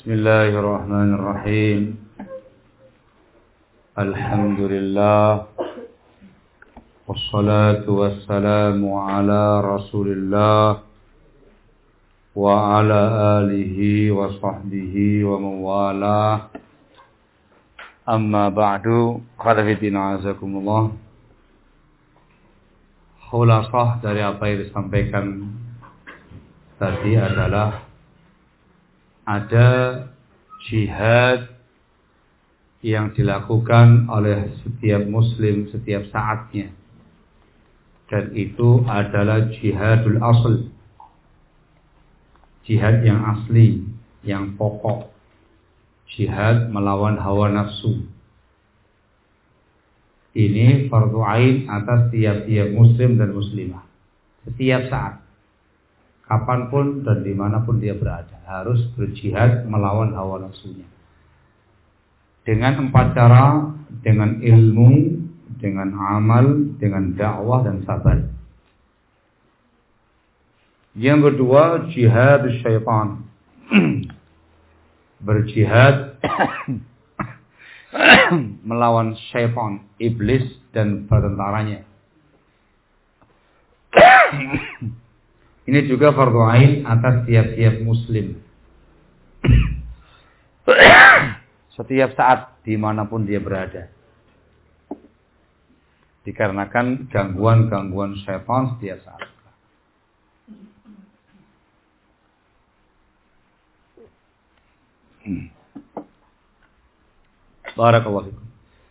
Bismillahirrahmanirrahim. Alhamdulillah. Wassalatu wassalamu ala Rasulillah wa ala alihi wa sahbihi wa mawalah. Amma ba'du. Khalafitina azakumullah. Khulasah dari apa yang disampaikan tadi adalah ada jihad yang dilakukan oleh setiap muslim setiap saatnya, dan itu adalah jihadul asl, jihad yang asli, yang pokok, jihad melawan hawa nafsu. Ini fardu ain atas tiap-tiap muslim dan muslimah setiap saat, kapanpun dan dimanapun dia berada, harus berjihad melawan hawa nafsunya. Dengan 4 cara, dengan ilmu, dengan amal, dengan dakwah dan sabar. Yang kedua, jihad syaitan. Berjihad melawan syaitan, iblis dan pertentaranya. Ini juga fardu ain atas tiap-tiap muslim. Setiap saat, dimanapun dia berada. Dikarenakan gangguan-gangguan syaitan setiap saat. Barakallahu fikum.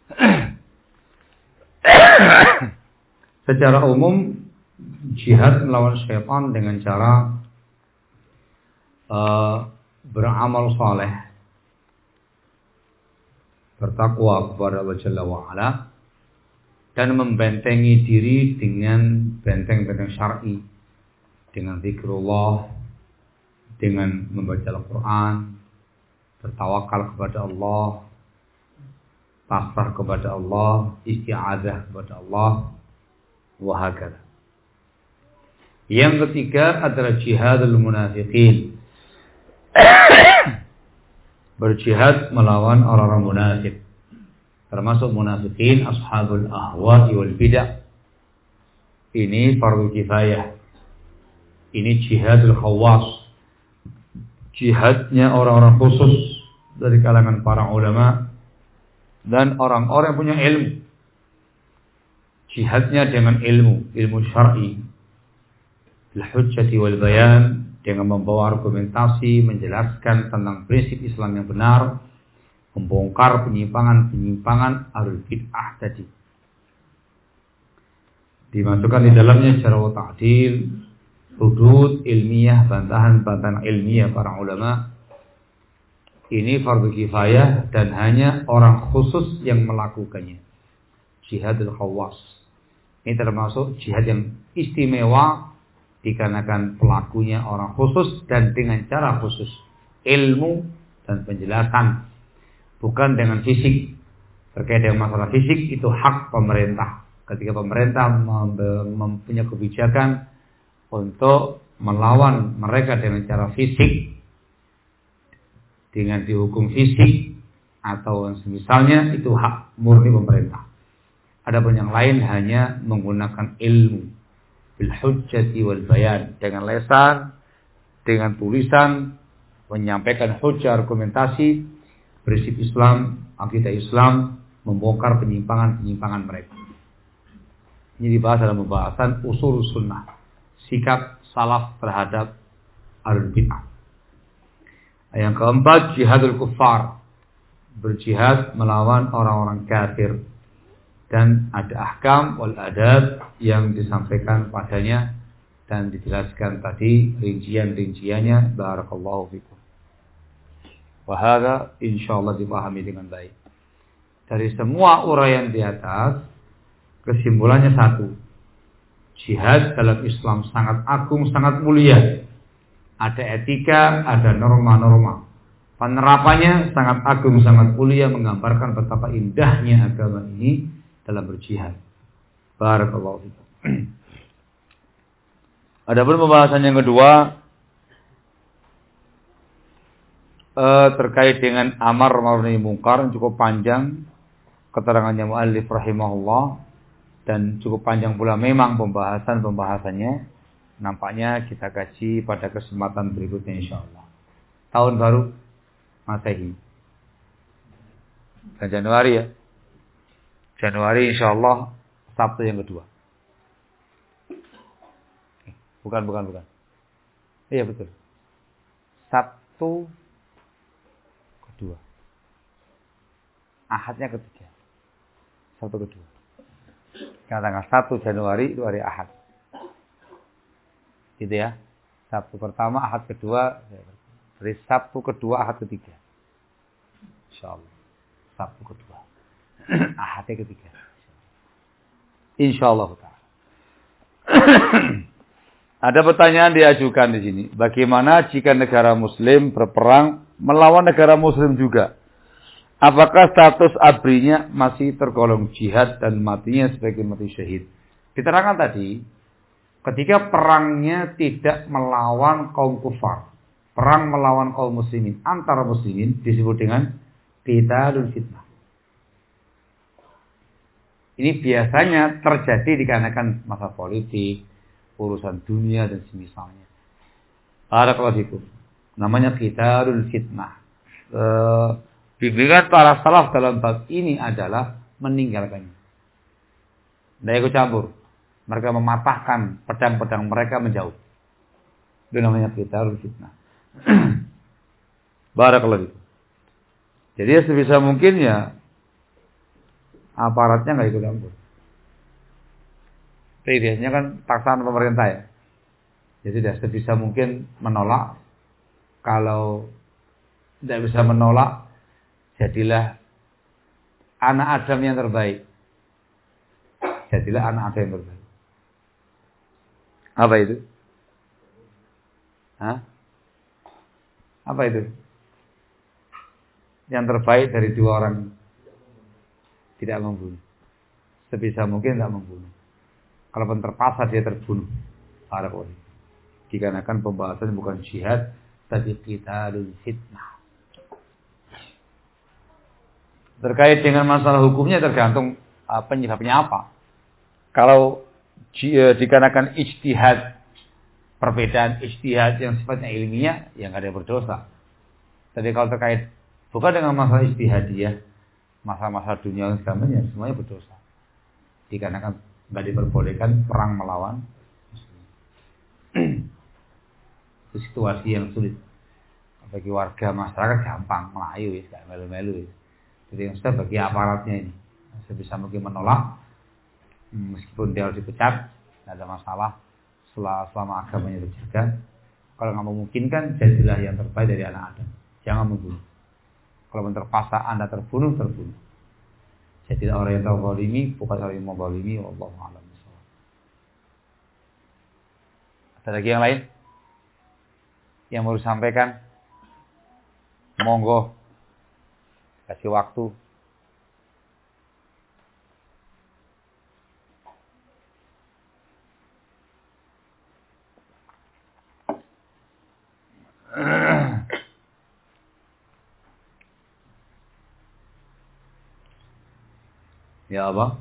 Secara umum, jihad melawan syaitan dengan cara beramal saleh, bertakwa kepada Allah Jalla wa'ala, dan membentengi diri dengan benteng-benteng syar'i, dengan zikrullah, dengan membaca Al-Quran, bertawakal kepada Allah, pasrah kepada Allah, isti'adzah kepada Allah, wahakala. Yang ketiga adalah jihadul munafiqin. Berjihad melawan orang-orang munafik, termasuk munafikin ashabul ahwa'i wal bid'ah. Ini fardu kifayah. Ini jihadul khawas, jihadnya orang-orang khusus dari kalangan para ulama dan orang-orang yang punya ilmu. Jihadnya dengan ilmu syar'i, bil hujjati wal bayan, dengan membawa argumentasi, menjelaskan tentang prinsip Islam yang benar, membongkar penyimpangan ahlul bid'ah tadi. Dimasukkan di dalamnya cara ta'dil, hudud ilmiah, bantahan-bantahan ilmiah para ulama. Ini fardu kifayah dan hanya orang khusus yang melakukannya. Jihadul khawas. Ini termasuk jihad yang istimewa, dikarenakan pelakunya orang khusus dan dengan cara khusus, ilmu dan penjelasan, bukan dengan fisik. Terkait dengan masalah fisik, itu hak pemerintah. Ketika pemerintah mempunyai kebijakan untuk melawan mereka dengan cara fisik, dengan dihukum fisik atau semisalnya, itu hak murni pemerintah. Adapun yang lain hanya menggunakan ilmu, bil hujjati wal bayan, dengan lesan, dengan tulisan, menyampaikan hujjah, argumentasi, prinsip Islam, akidah Islam, membongkar penyimpangan-penyimpangan mereka. Ini dibahas dalam pembahasan usul sunnah, sikap salaf terhadap ahlul bid'ah. Yang keempat, jihadul kuffar, berjihad melawan orang-orang kafir. Dan ada ahkam wal adab yang disampaikan padanya dan dijelaskan tadi rincian-rinciannya. Barakallahu fikum. Wa hadza insyaallah dipahami dengan baik. Dari semua uraian di atas, kesimpulannya satu. Jihad dalam Islam sangat agung, sangat mulia. Ada etika, ada norma-norma. Penerapannya sangat agung, sangat mulia, menggambarkan betapa indahnya agama ini dalam berjihad. Barakallahu fikum. Adapun pembahasan yang kedua, terkait dengan amar ma'ruf nahi munkar cukup panjang keterangannya muallif rahimahullah dan cukup panjang pula memang pembahasannya. Nampaknya kita kaji pada kesempatan berikutnya insyaallah. Tahun baru Masehi. Dan Januari ya. Januari insyaallah Sabtu yang kedua. Bukan. Iya betul. Sabtu kedua. Ahadnya ketiga. Sabtu kedua. Karena tanggal 1 Januari itu hari Ahad. Gitu ya. Sabtu pertama, Ahad kedua. Dari Sabtu kedua, Ahad ketiga. Insyaallah. Sabtu kedua. Ahadnya ketiga. Insyaallah. Ada pertanyaan diajukan di sini. Bagaimana jika negara Muslim berperang melawan negara Muslim juga? Apakah status ABRI-nya masih tergolong jihad dan matinya sebagai mati syahid? Diterangkan tadi, ketika perangnya tidak melawan kaum kufar, perang melawan kaum muslimin, antara muslimin disebut dengan qitalul fitnah. Ini biasanya terjadi dikarenakan masa politik, urusan dunia dan semisalnya. Barakallahu fikum. Namanya qitalul fitnah. Bimbingan para salaf dalam bab ini adalah meninggalkannya. Tidak ikut campur. Mereka mematahkan pedang-pedang mereka menjauh. Itu namanya qitalul fitnah. Barakallahu fikum. Jadi sebisa mungkin ya aparatnya nggak ikut campur. Tapi biasanya kan paksaan pemerintah ya. Jadi sudah sebisa mungkin menolak. Kalau tidak bisa menolak, jadilah anak Adam yang terbaik. Jadilah anak Adam yang terbaik. Apa itu? Hah? Apa itu? Yang terbaik dari dua orang tidak membunuh. Sebisa mungkin tidak membunuh. Kalaupun terpaksa dia terbunuh. Barakallahu. Dikarenakan pembahasan bukan jihad, tapi qitalul fitnah. Terkait dengan masalah hukumnya tergantung penyebabnya apa. Kalau dikarenakan ijtihad, perbedaan ijtihad yang sifatnya ilmiah, yang nggak ada berdosa. Tapi kalau terkait bukan dengan masalah ijtihadiyah, masalah-masalah dunia dan semuanya berdosa. Dikarenakan nggak diperbolehkan perang melawan muslim. Itu situasi yang sulit bagi warga masyarakat, gampang melayu ya, nggak melu-melu ya. Jadi yang sudah bagi aparatnya ini sebisa mungkin menolak, meskipun dia harus dipecat, tidak ada masalah selama agamanya terjaga. Kalau nggak memungkinkan, jadilah yang terbaik dari anak Adam. Jangan membunuh. Kalau terpaksa Anda terbunuh. Jadilah orang yang terzalimi, bukan orang yang menzalimi. Wallahu a'lam. Ada lagi yang lain yang mau disampaikan? Monggo, kasih waktu. Ya apa?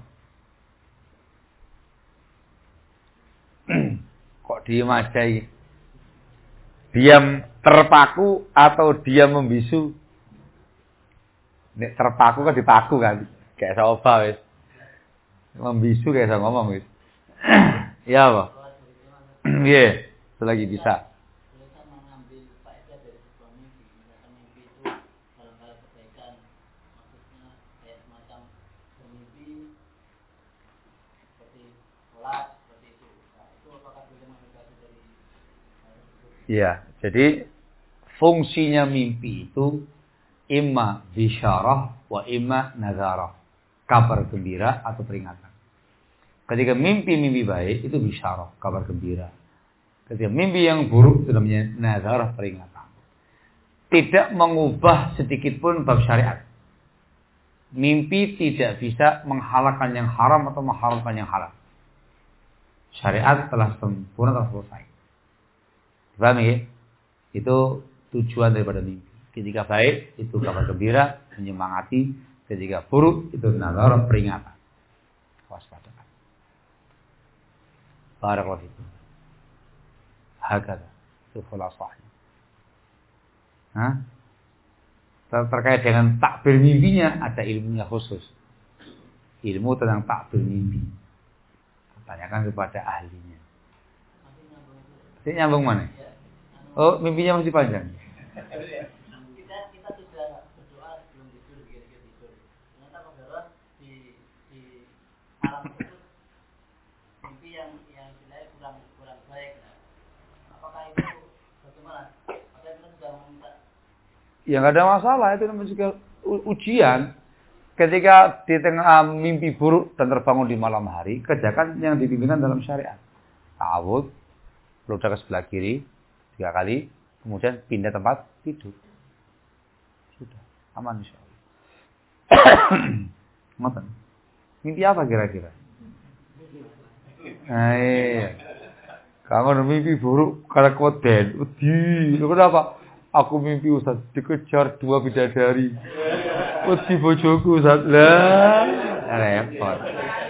Kok diem aja ini? Diam terpaku atau diam membisu? Nek terpaku kan dipaku kan? Kayak sofa wis. Membisu kayak saya ngomong wis. Ya apa? Iya, selagi bisa. Ya, jadi fungsinya mimpi itu imma bisyarah wa imma nazarah. Kabar gembira atau peringatan. Ketika mimpi baik itu bisyarah, kabar gembira. Ketika mimpi yang buruk itu namanya nazarah, peringatan. Tidak mengubah sedikit pun bab syariat. Mimpi tidak bisa menghalalkan yang haram atau mengharamkan yang halal. Syariat telah sempurna, telah selesai. Paham ya? Itu tujuan daripada mimpi. Ketika baik itu kabar gembira, menyemangati. Ketika buruk itu nazar, peringatan. Waspada. Barakallahu fikum. Hakata. Itu khulasahnya. Terkait dengan takbir mimpinya ada ilmunya khusus. Ilmu tentang takbir mimpi. Tanyakan kepada ahlinya. Ini nyambung mana? Oh, mimpinya masih panjang. Kita sudah berdoa sebelum tidur, tidur. Ternyata saudara di malam itu mimpi yang istilahnya kurang baik. Apakah itu bagaimana? Apakah kita sudah meminta? Ya nggak ada masalah, itu namanya juga ujian. Ketika di tengah mimpi buruk dan terbangun di malam hari, kerjakan yang dipimpinkan dalam syariat. Ta'awud, ludah ke sebelah kiri 3 kali, kemudian pindah tempat tidur. Sudah, aman insyaallah. Ngoten. Mimpi apa kira-kira? Iya. Kamu mimpi buruk karena koden. Lu kenapa? Aku mimpi Ustaz dikejar 2 bidadari. Wedi bojoku Ustaz. Lah, repot.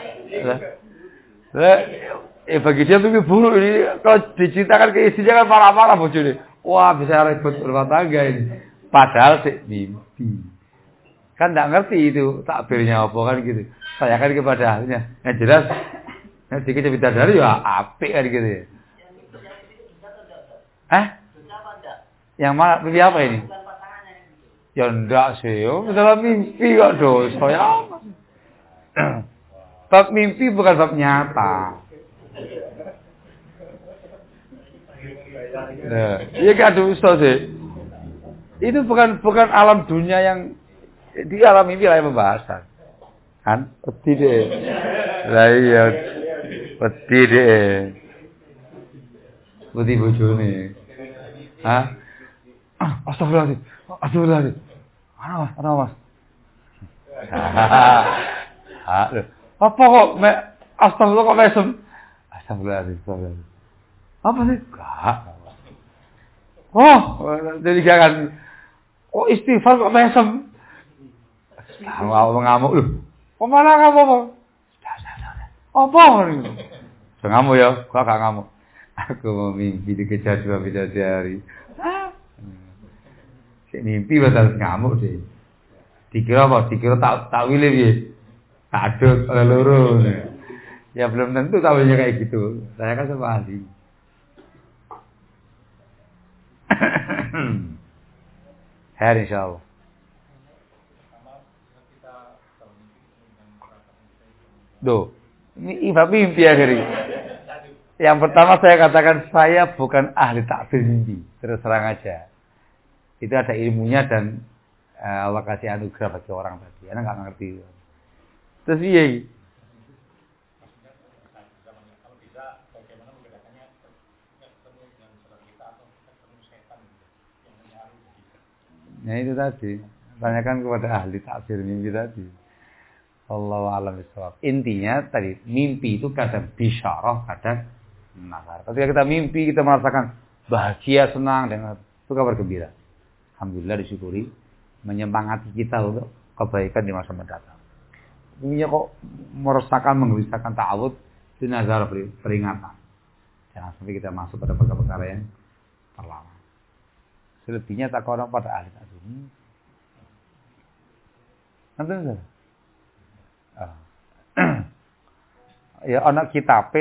Bagi dia mimpi buruk ini kalau diceritakan ke istrinya kan marah-marah bojone. Wah, bisa repot rumah tangga ini. Padahal sih mimpi. Kan enggak ngerti itu takbirnya apa kan gitu. Tanyakan kepada ahlinya. Yang jelas dikejar bidadari ya apik kan gitu ya. Yang mana mimpi apa ini? Ya enggak sih, misalnya mimpi kok dosa ya. Bab mimpi bukan bab nyata. Iya kan dosa sih. Itu bukan alam dunia yang di alam mimpi lah yang pembahasan. Kan? Peti deh. Lah iya. Peti deh. Peti bojone. Hah? Astagfirullahaladzim. Astagfirullahaladzim. Ana mas. Apa kok astagfirullah kok mesem? Astagfirullahaladzim. Apa sih? Enggak. Oh, jadi jangan. Oh, istighfar kok mesem? Ngamuk lu. Kemana kamu? Apa? Jangan ngamuk ya. Gua gak ngamuk. Aku mau mimpi dikejar 2 bidadari. Mimpi batal ngamuk deh. Dikira apa? Dikira tak wilih piye? Kadut oleh loro. Ya belum tentu tahunya kayak gitu. Saya kan sama ahli. Hari insyaallah. Duh, ini mimpi akhirnya. Yang pertama saya katakan saya bukan ahli takbir mimpi. Terus terang aja. Itu ada ilmunya dan Allah kasih anugerah bagi orang tadi. Anak nggak ngerti. Terus iya. Nah itu tadi. Tanyakan kepada ahli takbir mimpi tadi. Allahu a'lam bishawab. Intinya tadi mimpi itu kadang bisyarah, kadang nazar. Ketika kita mimpi kita merasakan bahagia, senang dengan itu kabar gembira. Alhamdulillah disyukuri, menyemangati kita untuk kebaikan di masa mendatang. Mimpinya kok meresahkan, menggelisahkan, ta'awud, itu nazar peringatan. Jangan sampai kita masuk pada perkara-perkara yang terlarang. Selebihnya takwa pada ahli takbir. Nanti enggak? Ya anak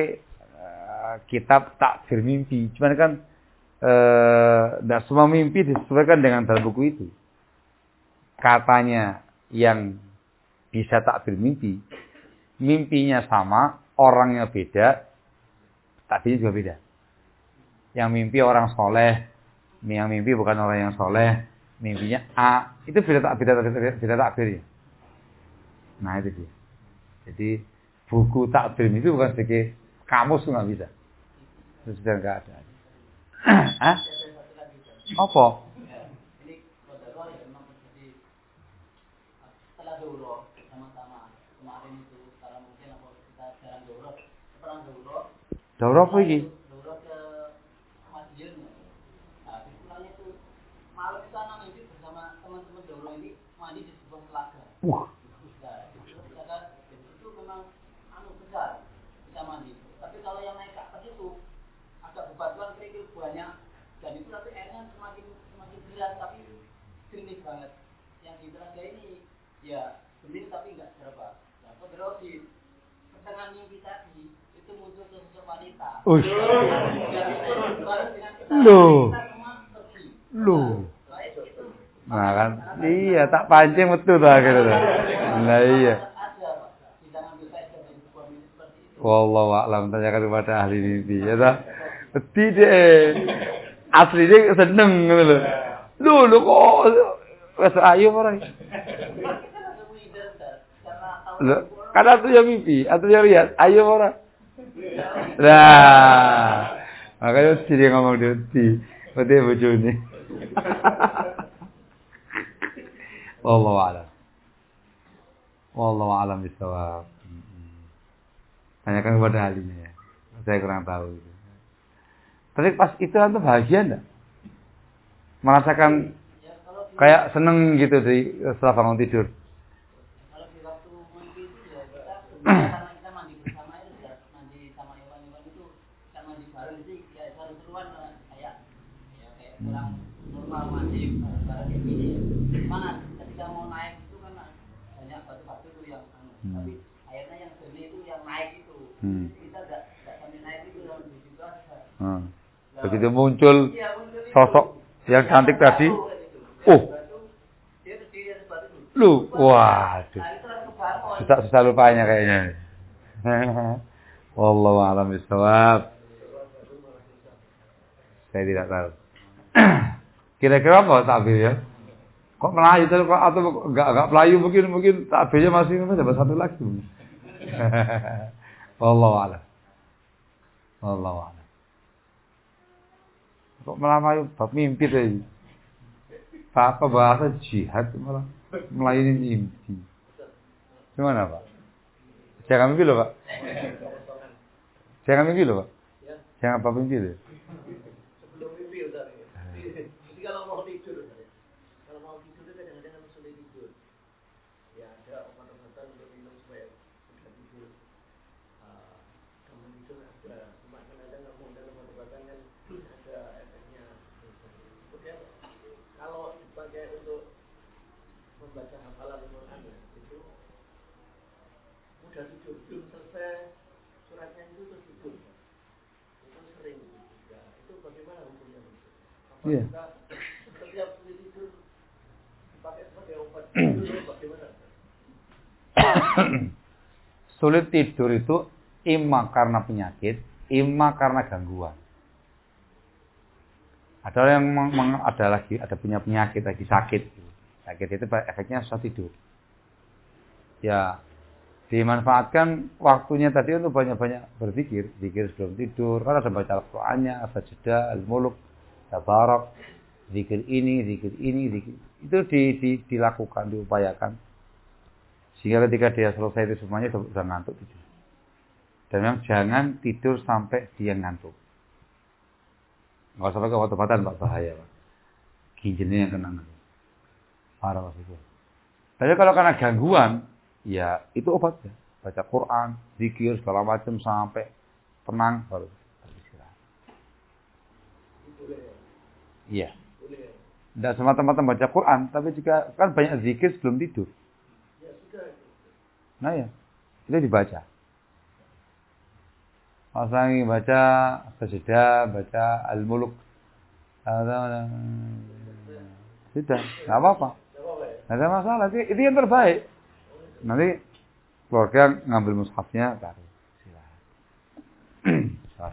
kitab takbir mimpi. Cuman kan tidak semua mimpi disesuaikan dengan dalam buku itu. Katanya yang bisa takbir mimpi, mimpinya sama, orangnya beda, takbirnya juga beda. Yang mimpi orang soleh, yang mimpi bukan orang yang soleh, mimpinya A, itu beda takbirnya. Nah itu dia. Jadi buku takbir itu bukan sebagai kamus nggak bisa. Itu sudah nggak ada. Hah? Apa? Ini kodaro ya memang terjadi setelah dauro sama-sama kemarin itu karena mungkin apa kita jarang dauro. Setelah Dauro apa ini? Dauro ke masjid. Nah, di pulangnya itu malam itu anak mimpi bersama ini mandi di sebuah telaga. Wah. Telaga itu memang besar kita mandi. Tapi kalau yang naik ke atas itu agak bebatuan kerikil banyak dan itu nanti airnya semakin deras tapi jernih banget. Yang di telaga ini ya jernih tapi enggak berapa. Nah, terus di pertengahan mimpi tadi itu muncul sosok wanita. Loh. Nah kan, iya tak pancing betul tuh akhirnya. Nah iya. Wallahu a'lam, tanyakan kepada ahli mimpi ya tak. Tidak. Aslinya seneng gitu loh. Loh kok wes ayu ora. Karena itu ya mimpi, atau ya lihat, ayo ora. Nah, makanya dia ngomong di bojone. Wallahu a'lam bishawab. Tanyakan kepada ahlinya ya. Saya kurang tahu. Tapi pas itu antum bahagia enggak? Merasakan kayak seneng gitu setelah bangun tidur. Kalau di waktu mandi itu ya karena kita mandi bersama itu ya, mandi sama hewan-hewan itu kita mandi bareng itu kayak seru-seruan kayak kurang normal mandi bareng ini. Mana ketika mau naik itu kan banyak batu-batu itu yang tapi airnya yang jernih itu yang naik itu. Kita enggak sampai naik itu yang di situ aja. Begitu muncul sosok yang cantik tadi. Oh. Lu, waduh. Susah lupanya kayaknya. Wallahu a'lam bishawab. Saya tidak tahu. Kira-kira apa takbir ya? Kok Melayu atau enggak Melayu mungkin takbirnya masih dapat satu lagi. Wallahu a'lam. Wallahu a'lam. Kok Melayu bab mimpi tadi? Apa bahasa jihad malah melayani mimpi. Gimana Pak? Jangan mimpi loh Pak. Jangan mimpi loh Pak. Jangan apa mimpi loh. Sebelum mimpi Ustaz. Jadi kalau mau tidur kadang-kadang sulit tidur. Ya ada obat-obatan untuk minum supaya bisa tidur. Kamu tidur ada, cuma kadang-kadang kamu dalam obat-obatan kan ada efeknya. Kemudian kalau dipakai untuk membaca hafalan Quran itu mudah tidur, belum selesai suratnya itu terus tidur. Itu sering. Ya, itu bagaimana hukumnya? Iya. Setiap tidur dipakai sebagai obat tidur bagaimana? Sulit tidur itu imma karena penyakit, imma karena gangguan. Ada orang yang ada punya penyakit lagi sakit. Sakit itu efeknya susah tidur. Ya, dimanfaatkan waktunya tadi untuk banyak-banyak berzikir, zikir sebelum tidur. Karena ada baca Al-Qur'annya, As-Sajdah, Al-Muluk, Tabarak, zikir ini. Itu dilakukan, diupayakan. Sehingga ketika dia selesai itu semuanya sudah ngantuk tidur. Dan memang jangan tidur sampai dia ngantuk. Enggak usah pakai obat-obatan Pak, bahaya Pak. Ginjalnya yang kena. Parah Pak itu. Tapi kalau karena gangguan, ya itu obatnya. Baca Quran, zikir segala macam sampai tenang baru istirahat. Iya. Tidak semata-mata baca Quran, tapi jika kan banyak zikir sebelum tidur. Nah ya, itu dibaca. Pasangi baca Sajdah, baca Al-Muluk. Sudah, enggak apa-apa. Enggak ada masalah, itu yang terbaik. Nanti keluarga ngambil mushafnya baru silakan.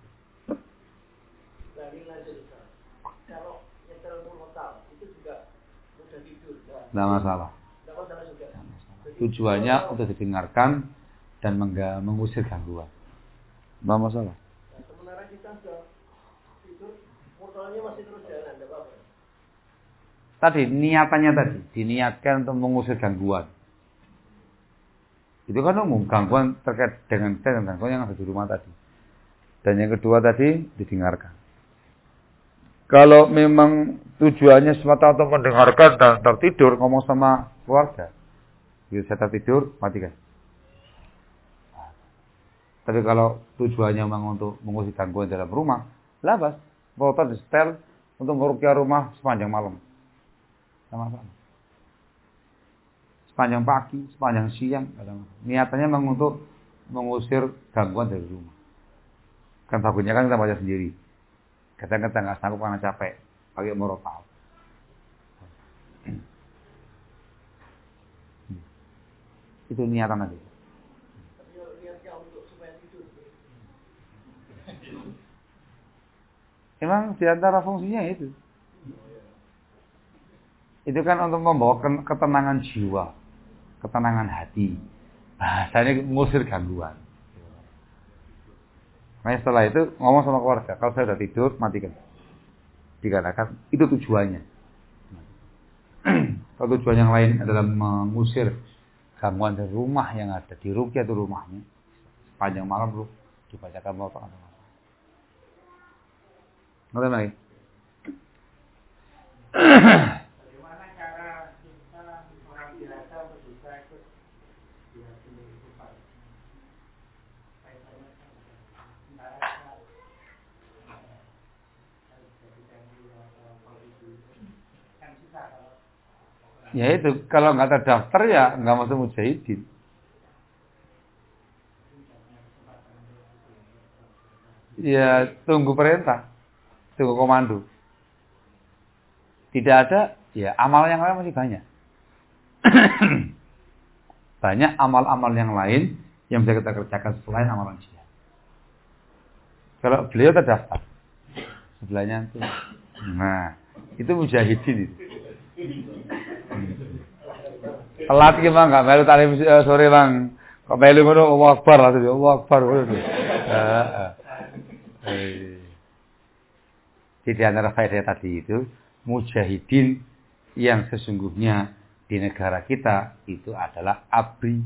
Kalau nyetel murotal itu juga mudah tidur. Enggak masalah. Tujuannya untuk didengarkan dan mengusir gangguan. Enggak masalah. Nah, sementara kita sudah tidur, murotalnya masih terus jalan, enggak apa-apa. Tadi niatannya diniatkan untuk mengusir gangguan. Itu kan umum, gangguan terkait dengan gangguan yang ada di rumah tadi. Dan yang kedua tadi didengarkan. Kalau memang tujuannya semata untuk mendengarkan dan tertidur, ngomong sama keluarga. Bila saya tertidur, matikan. Tapi kalau tujuannya memang untuk mengusir gangguan dalam rumah, labas, foto di setel untuk meruqyah rumah sepanjang malam. Sama-sama. Sepanjang pagi, sepanjang siang, niatannya memang untuk mengusir gangguan dari rumah. Kan bagusnya kan kita baca sendiri. Kadang-kadang nggak sanggup karena capek, pakai murotal. Itu niatan aja. Memang di antara fungsinya itu. Itu kan untuk membawa ketenangan jiwa, ketenangan hati. Bahasanya mengusir gangguan. Nah setelah itu ngomong sama keluarga, kalau saya sudah tidur, matikan. Dikatakan itu tujuannya. Kalau tujuan yang lain adalah mengusir gangguan dari rumah yang ada di ruqyah itu rumahnya, sepanjang malam lu dibacakan motor. Ngerti lagi? Bagaimana cara kita orang biasa untuk bisa ikut dilatih kupar? Ya itu, kalau nggak terdaftar ya nggak masuk mujahidin. Ya tunggu perintah, tunggu komando. Tidak ada, ya amal yang lain masih banyak. Banyak amal-amal yang lain yang bisa kita kerjakan selain amalan jihad. Kalau beliau terdaftar, sebelahnya itu, nah itu mujahidin itu. Telat ki Bang, enggak melu talim sore Bang. Kok melu ngono Allahu Akbar lah tuh, Allahu Akbar ngono. Di antara faedah tadi itu mujahidin yang sesungguhnya di negara kita itu adalah ABRI,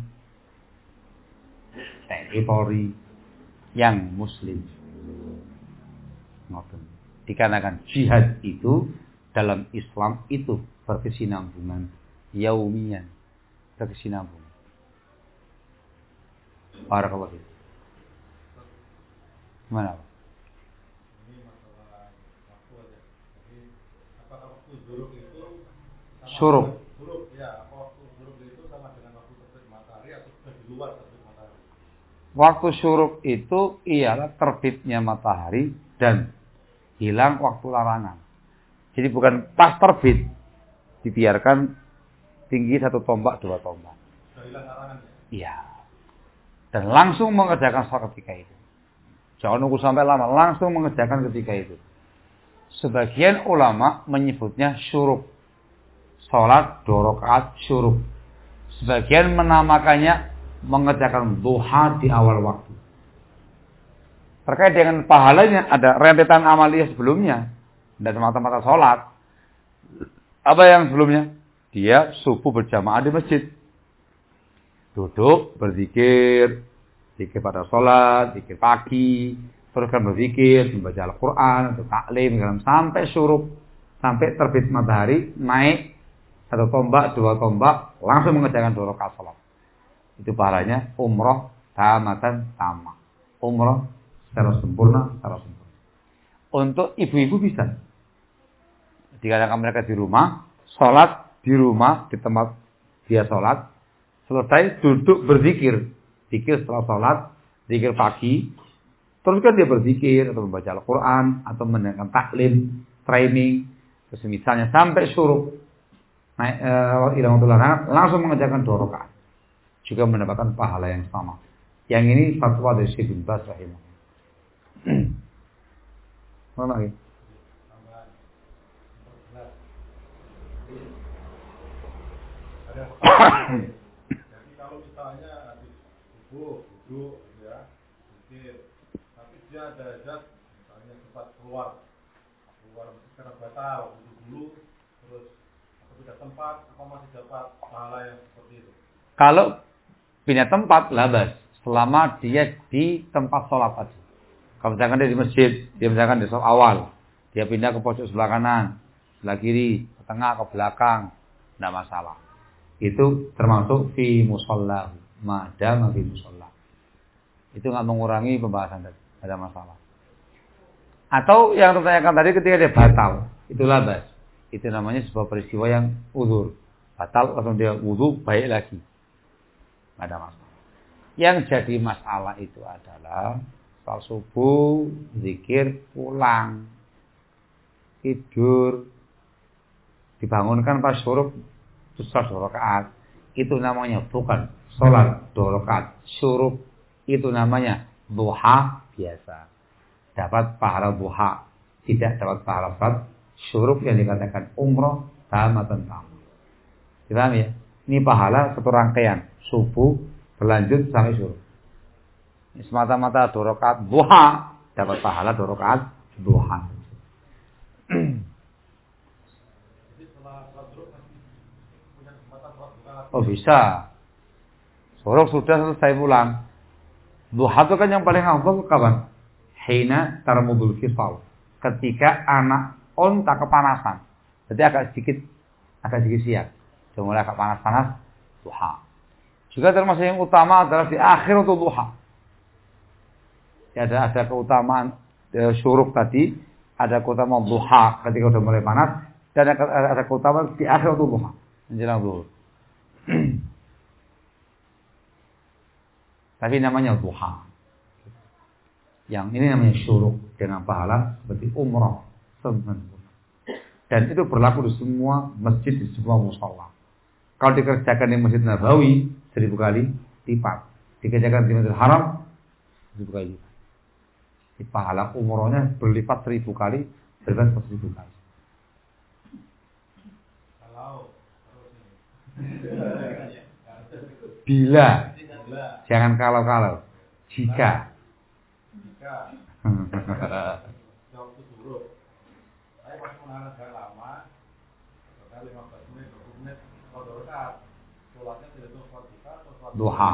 TNI Polri yang muslim. Ngoten. Dikarenakan jihad itu dalam Islam itu berkesinambungan yaumian, berkesinambungan. Barakallahu fiik. Gimana? Ini masalah waktu aja. Jadi apakah waktu syuruk itu Syuruk. Syuruk ya, waktu syuruk itu sama dengan waktu terbit matahari atau sudah di luar terbit matahari? Waktu syuruk itu ialah terbitnya matahari dan hilang waktu larangan. Jadi bukan pas terbit dibiarkan tinggi 1 tombak 2 tombak. Sudah hilang larangan ya? Iya. Dan langsung mengerjakan sholat ketika itu. Jangan nunggu sampai lama, langsung mengerjakan ketika itu. Sebagian ulama menyebutnya syuruk. Sholat 2 rakaat syuruk. Sebagian menamakannya mengerjakan duha di awal waktu. Terkait dengan pahalanya ada rentetan amalia sebelumnya. Dan semata-mata sholat. Apa yang sebelumnya? Dia subuh berjamaah di masjid. Duduk, berzikir. Zikir pada sholat, zikir pagi. Terus kan berzikir, membaca Al-Quran, atau taklim. Sampai syuruk. Sampai terbit matahari, naik 1 tombak, 2 tombak. Langsung mengerjakan 2 rakaat sholat. Itu pahalanya umroh tamatan tamah. Umroh secara sempurna, Untuk ibu-ibu bisa. Dikatakan mereka di rumah, sholat di rumah, di tempat dia sholat, selesai duduk berzikir. Zikir setelah sholat, zikir pagi, terus kan dia berzikir, atau membaca Al-Quran, atau mendengarkan taklim, training, terus misalnya sampai syuruk, naik hilang waktu larangan, langsung mengerjakan 2 rakaat. Juga mendapatkan pahala yang sama. Yang ini fatwa dari Syekh bin Baz rahimahullah. Mana lagi? Jadi kalau misalnya habis subuh duduk ya, zikir, tapi dia ada zat misalnya sempat keluar secara batal dulu, terus atau pindah tempat, apa masih dapat pahala yang seperti itu? Kalau pindah tempat labas, selama dia di tempat sholat tadi. Kalau misalkan dia di masjid, dia misalkan di sholat awal, Dia pindah ke pojok sebelah kanan, sebelah kiri, ke tengah, ke belakang, tidak masalah. Itu termasuk fi musalla, madama fi musalla. Itu nggak mengurangi pembahasan tadi, ada masalah. Atau yang tertanyakan tadi ketika dia batal, itu labas. Itu namanya sebuah peristiwa yang uzur. Batal, langsung dia wudu, baik lagi. Nggak ada masalah. Yang jadi masalah itu adalah salat subuh, zikir, pulang, tidur, dibangunkan pas syuruk, susah 2 rakaat. Itu namanya bukan sholat 2 rakaat. Syuruk itu namanya duha biasa. Dapat pahala duha, tidak dapat pahala salat syuruk yang dikatakan umroh tamatan tam. Paham ya? Ini pahala satu rangkaian, subuh berlanjut sampai syuruk. Ini semata-mata 2 rakaat duha, dapat pahala 2 rakaat duha. Oh bisa. Syuruk sudah selesai pulang. Duha itu kan yang paling afdal kapan? Hina tarmudul fisal. Ketika anak onta kepanasan. Jadi agak sedikit siang. Sudah mulai agak panas-panas, duha. Juga termasuk yang utama adalah di akhir untuk duha. Ya, ada keutamaan syuruk tadi, ada keutamaan duha ketika sudah mulai panas, dan ada keutamaan di akhir untuk duha, menjelang zuhur. Tapi namanya duha. Yang ini namanya syuruk dengan pahala seperti umrah. Dan itu berlaku di semua masjid, di semua mushola. Kalau dikerjakan di Masjid Nabawi 1000 kali lipat. Dikerjakan di Masjidil Haram 1000 kali lipat. Di pahala umrohnya berlipat 1000 kali, berlipat 1000 kali. Bila, jangan kalau, jika. Waktu suruh, saya masih menahan agak lama, sekitar 15 menit, 20 menit, kalau rakaat, sholatnya tidak itu sholat atau sholat duha.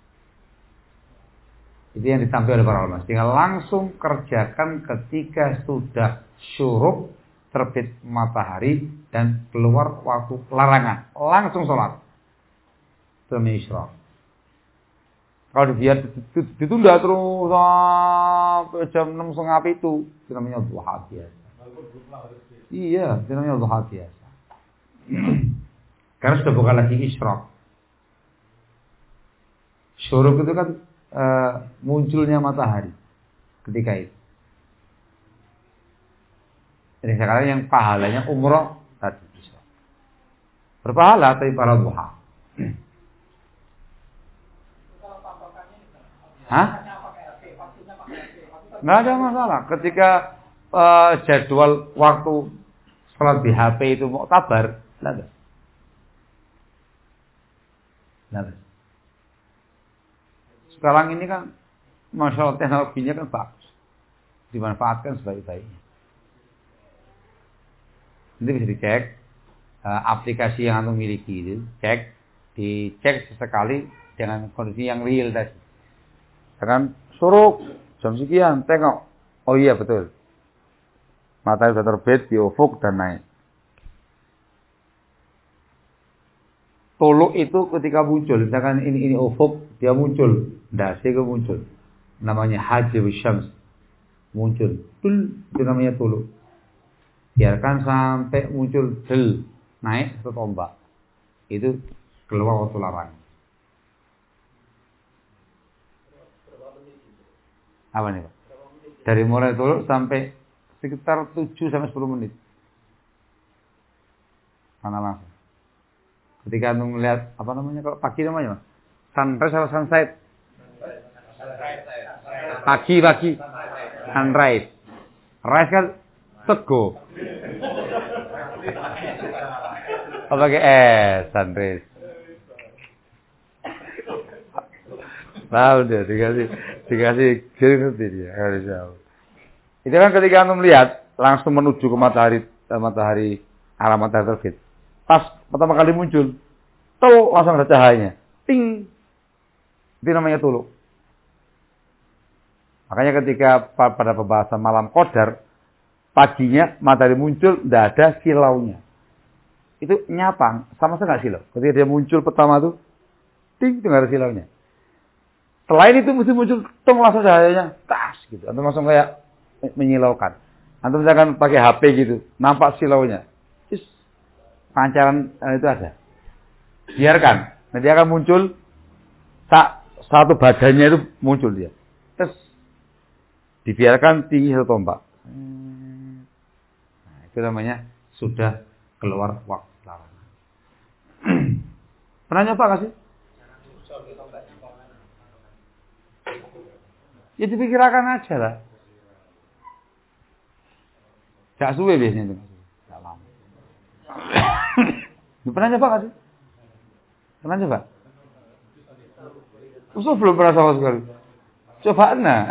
Itu yang disampaikan oleh para ulama. Tinggal langsung kerjakan ketika sudah syuruk, terbit matahari dan keluar waktu larangan, langsung sholat. Itu namanya isyraq. Kalau dibiar ditunda terus sampai jam 6:30 itu namanya duha biasa. Iya, itu namanya duha biasa. Karena sudah bukan lagi isyraq. Syuruk itu kan munculnya matahari ketika itu. Jadi sekarang yang pahalanya umroh tadi isyraq. Berpahala tapi pahala duha. Hah? Nggak ada masalah. Ketika jadwal waktu sholat di HP itu mau tabar, nggak ada. Sekarang ini kan, masya Allah teknologinya kan bagus, dimanfaatkan sebaik-baiknya. Nanti bisa dicek aplikasi yang anda miliki itu, dicek sesekali dengan kondisi yang real tadi. Kan suruk jam sekian, tengok. Oh iya betul. Matahari sudah terbit di ufuk dan naik. Tuluk itu ketika muncul, misalkan ini ufuk, dia muncul, dasi ke muncul. Namanya hajib syams. Muncul. Itu namanya tuluk. Biarkan sampai muncul del, naik satu tombak. Itu keluar waktu larangan. Apa nih Pak? Dari mulai tuluk sampai sekitar 7-10 menit. Mana langsung. Ketika anda melihat apa namanya kalau pagi namanya Pak? Sunrise atau sunset? Pagi. Sunrise. Rise kan sego. Apa pakai sunrise. Tahu dia dikasih jadi nanti dia harus tahu. Itu kan ketika anda melihat langsung menuju ke matahari arah matahari terbit. Pas pertama kali muncul, langsung ada cahayanya. Ting. Itu namanya tuluk. Makanya ketika pada pembahasan malam qadar, paginya matahari muncul, tidak ada silaunya. Itu nyapang, sama sekali nggak silau. Ketika dia muncul pertama tuh, ting, itu nggak ada silaunya. Selain itu mesti muncul, tung langsung cahayanya, tas gitu. Antum langsung kayak menyilaukan. Antum misalkan pakai HP gitu, nampak silaunya. Terus pancaran itu ada. Biarkan, nanti akan muncul satu badannya itu muncul dia. Terus dibiarkan tinggi 1 tombak. Nah, itu namanya sudah keluar waktu larangan. Pernah nyoba nggak sih? Ya dipikirkan aja lah. Gak suwe biasanya itu. Gak lama. Pernah nyoba nggak sih? Pernah nyoba? Usul belum pernah sama sekali. Coba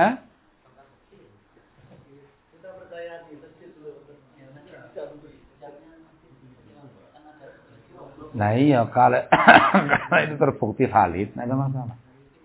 Nah iya, kalau itu terbukti valid, tidak ada masalah.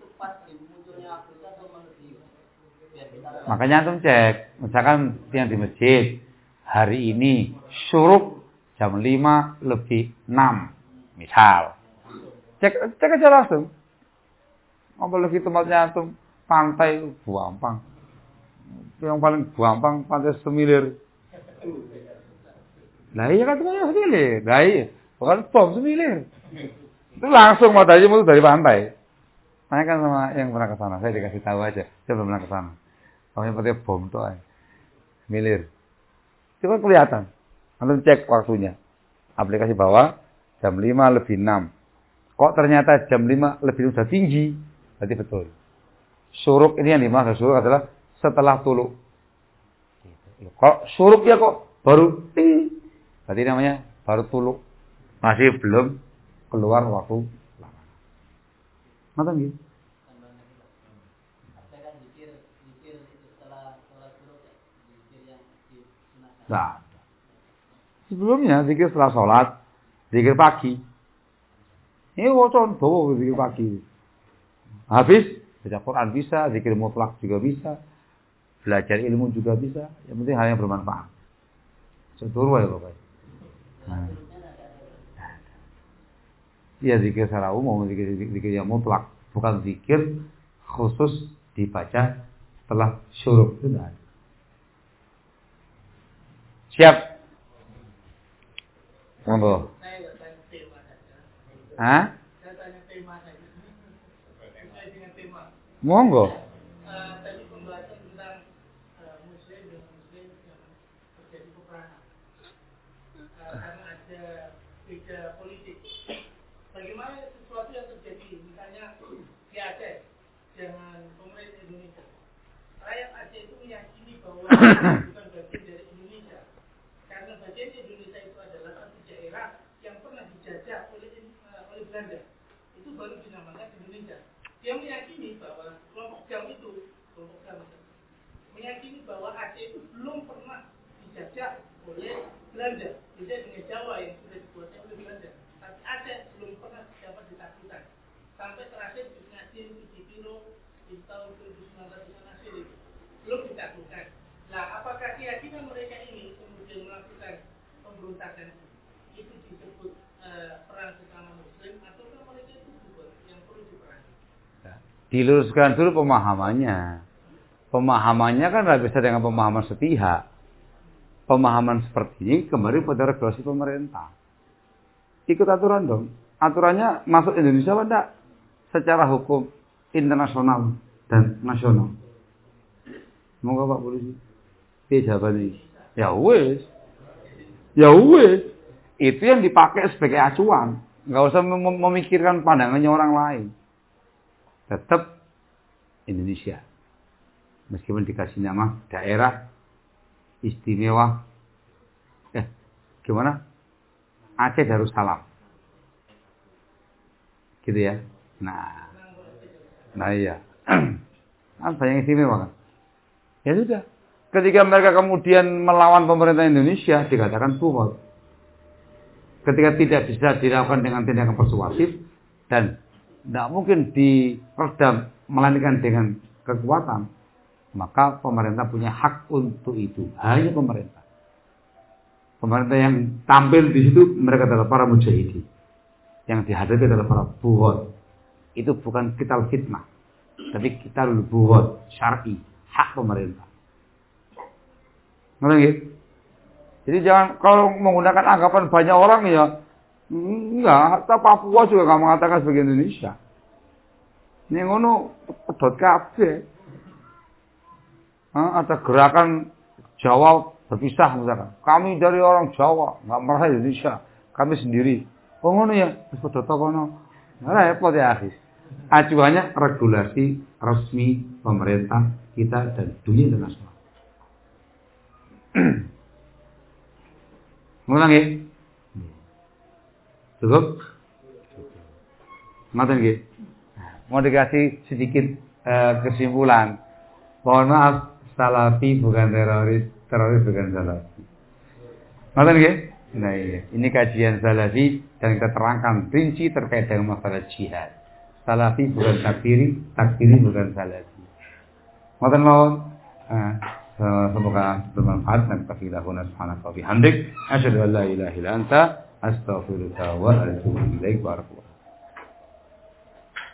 Makanya antum cek, misalkan yang di masjid, hari ini syuruk jam 5:06, misal. Cek aja langsung. Apalagi tempatnya antum pantai Buampang. Yang paling Buampang pantai Semilir. Nah iya kan tempatnya Semilir. Nah iya. Bukan bom Semilir. Itu langsung matahari muncul dari pantai. Tanyakan sama yang pernah ke sana. Saya dikasih tahu aja. Saya belum pernah ke sana. Pokoknya pakai bom tuh aja. Semilir. Itu kan kelihatan. Antum cek waktunya. Aplikasi bawah jam 5:06. Kok ternyata jam 5 lebih sudah tinggi. Berarti betul. Syuruk ini yang dimaksud syuruk adalah setelah tuluk. Kok syuruk ya kok baru ting. Berarti namanya baru tuluk. Masih belum keluar waktu larangan. Ngerti nggih? Nah, sebelumnya zikir setelah sholat, zikir pagi. Ini wocon bawa zikir pagi. Habis baca Quran bisa, zikir mutlak juga bisa, belajar ilmu juga bisa. Yang penting hal yang bermanfaat. Setur ya Bapak. Nah. Ya zikir secara umum, zikir yang mutlak, bukan zikir khusus dibaca setelah syuruk. Itu tidak ada. Siap. Monggo. Hah? Monggo. Tadi pembahasan tentang muslim dan muslim yang terjadi peperangan. Karena ada beda politik. Bagaimana sesuatu yang terjadi, misalnya di Aceh dengan pemerintah Indonesia. Rakyat Aceh itu meyakini bahwa bukan bagian dari Indonesia. Karena bagian Indonesia itu adalah satu daerah yang pernah dijajah oleh Belanda. Itu baru dinamakan Indonesia. Dia meyakini bahwa kelompok Jam meyakini bahwa Aceh itu belum pernah dijajah oleh Belanda. Beda dengan Jawa yang sudah dikuasai oleh Belanda. Tapi Aceh belum pernah dapat ditaklukkan. Sampai terakhir di Ngasir, di Kilo, di tahun 1900 Ngasir itu belum ditaklukkan. Nah, apakah keyakinan mereka ini kemudian melakukan pemberontakan itu disebut perang sesama Muslim atau mereka itu juga yang perlu diperangi? Diluruskan dulu pemahamannya. Pemahamannya kan tidak bisa dengan pemahaman sepihak. Pemahaman seperti ini kembali pada regulasi pemerintah. Ikut aturan dong. Aturannya masuk Indonesia apa enggak? Secara hukum internasional dan nasional. Moga Pak Polisi. Jawabannya. Ya wes. Ya wes. Itu yang dipakai sebagai acuan. Enggak usah memikirkan pandangannya orang lain. Tetap Indonesia. Meskipun dikasih nama daerah istimewa. Gimana? Aceh Darussalam. Gitu ya. Nah iya. Apa yang istimewa kan? Ya sudah. Ketika mereka kemudian melawan pemerintah Indonesia, dikatakan buhol. Ketika tidak bisa dilakukan dengan tindakan persuasif dan tidak mungkin diredam melainkan dengan kekuatan, maka pemerintah punya hak untuk itu. Hanya pemerintah. Pemerintah yang tampil di situ mereka adalah para mujahidin. Yang dihadapi adalah para buhot. Itu bukan kital fitnah, tapi kital buhot syar'i, hak pemerintah. Ngerti? Jadi jangan kalau menggunakan anggapan banyak orang ya enggak, Papua juga enggak mengatakan sebagai Indonesia. Ini ngono pedot kabeh. Ada gerakan Jawa berpisah misalkan. Kami dari orang Jawa, enggak merasa Indonesia. Kami sendiri. Oh ngono ya, wis padha kono. Ora repot ya, akhir. Acuannya regulasi resmi pemerintah kita dan dunia internasional. Ngulang ya? Cukup? Ngoten nggih. Mau dikasih sedikit kesimpulan. Mohon maaf, Salafi bukan teroris, teroris bukan Salafi. Ngoten nggih? Nah iya, ini kajian Salafi dan kita terangkan rinci terkait dengan masalah jihad. Salafi bukan takfiri, takfiri bukan Salafi. Ngoten mawon. Semoga bermanfaat dan kita subhanaka wa bihamdik asyhadu an la ilaha illa anta astaghfiruka wa atubu ilaik. Barakallahu.